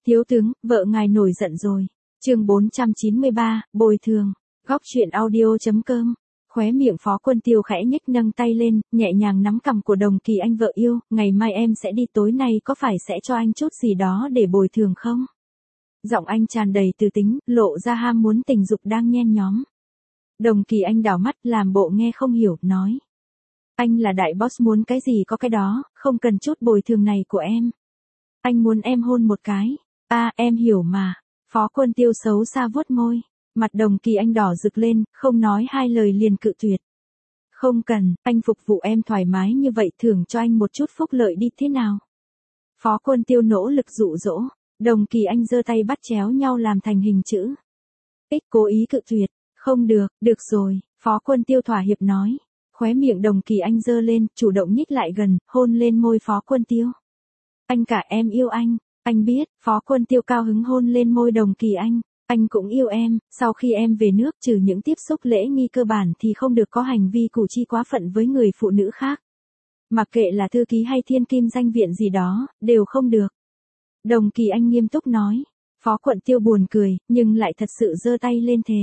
Thiếu tướng, vợ ngài nổi giận rồi. Chương 493, bồi thường. Góc truyện audio.com. Khóe miệng Phó Quân Tiêu khẽ nhếch, nâng tay lên, nhẹ nhàng nắm cằm của Đồng Kỳ Anh vợ yêu, ngày mai em sẽ đi, tối nay có phải sẽ cho anh chút gì đó để bồi thường không? Giọng anh tràn đầy từ tính, lộ ra ham muốn tình dục đang nhen nhóm. Đồng Kỳ Anh đảo mắt làm bộ nghe không hiểu, nói. Anh là đại boss, muốn cái gì có cái đó, không cần chút bồi thường này của em. Anh muốn em hôn một cái. Em hiểu mà. Phó Quân Tiêu xấu xa vuốt môi. Mặt Đồng Kỳ Anh đỏ rực lên, không nói hai lời liền cự tuyệt. Không cần, anh phục vụ em thoải mái như vậy, thưởng cho anh một chút phúc lợi đi, thế nào? Phó Quân Tiêu nỗ lực dụ dỗ. Đồng Kỳ Anh giơ tay bắt chéo nhau làm thành hình chữ X, cố ý cự tuyệt. Không được, được rồi, Phó Quân Tiêu thỏa hiệp nói. Khóe miệng Đồng Kỳ Anh giơ lên, chủ động nhích lại gần, hôn lên môi Phó Quân Tiêu. Anh cả em yêu anh biết. Phó Quân Tiêu cao hứng hôn lên môi Đồng Kỳ Anh. Anh cũng yêu em, sau khi em về nước trừ những tiếp xúc lễ nghi cơ bản thì không được có hành vi cử chỉ quá phận với người phụ nữ khác. Mặc kệ là thư ký hay thiên kim danh viện gì đó, đều không được. Đồng Kỳ Anh nghiêm túc nói. Phó Quân Tiêu buồn cười, nhưng lại thật sự giơ tay lên thề.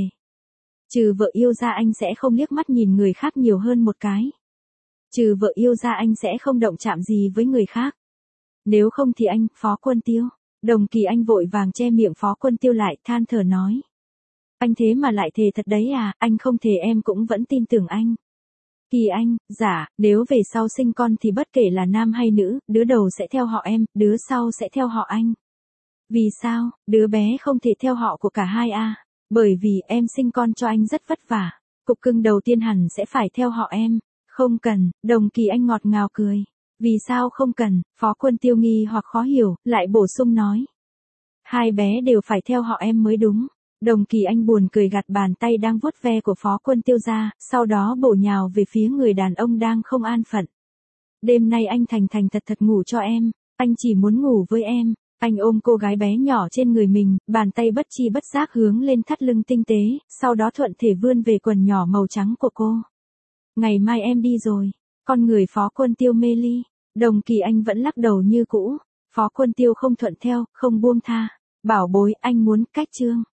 Trừ vợ yêu ra anh sẽ không liếc mắt nhìn người khác nhiều hơn một cái. Trừ vợ yêu ra anh sẽ không động chạm gì với người khác. Nếu không thì anh, Phó Quân Tiêu. Đồng Kỳ Anh vội vàng che miệng Phó Quân Tiêu lại, than thở nói. Anh thế mà lại thề thật đấy à, anh không thề em cũng vẫn tin tưởng anh. Kỳ Anh, dạ, nếu về sau sinh con thì bất kể là nam hay nữ, đứa đầu sẽ theo họ em, đứa sau sẽ theo họ anh. Vì sao, đứa bé không thể theo họ của cả hai à? Bởi vì em sinh con cho anh rất vất vả. Cục cưng đầu tiên hẳn sẽ phải theo họ em. Không cần, Đồng Kỳ Anh ngọt ngào cười. Vì sao không cần? Phó Quân Tiêu nghi hoặc khó hiểu, lại bổ sung nói. Hai bé đều phải theo họ em mới đúng. Đồng Kỳ Anh buồn cười gạt bàn tay đang vuốt ve của Phó Quân Tiêu ra, sau đó bổ nhào về phía người đàn ông đang không an phận. Đêm nay anh thành thành thật thật ngủ cho em, anh chỉ muốn ngủ với em. Anh ôm cô gái bé nhỏ trên người mình, bàn tay bất chi bất giác hướng lên thắt lưng tinh tế, sau đó thuận thể vươn về quần nhỏ màu trắng của cô. Ngày mai em đi rồi. Con người Phó Quân Tiêu mê ly. Đồng Kỳ Anh vẫn lắc đầu như cũ. Phó Quân Tiêu không thuận theo, không buông tha. Bảo bối, anh muốn cách chương.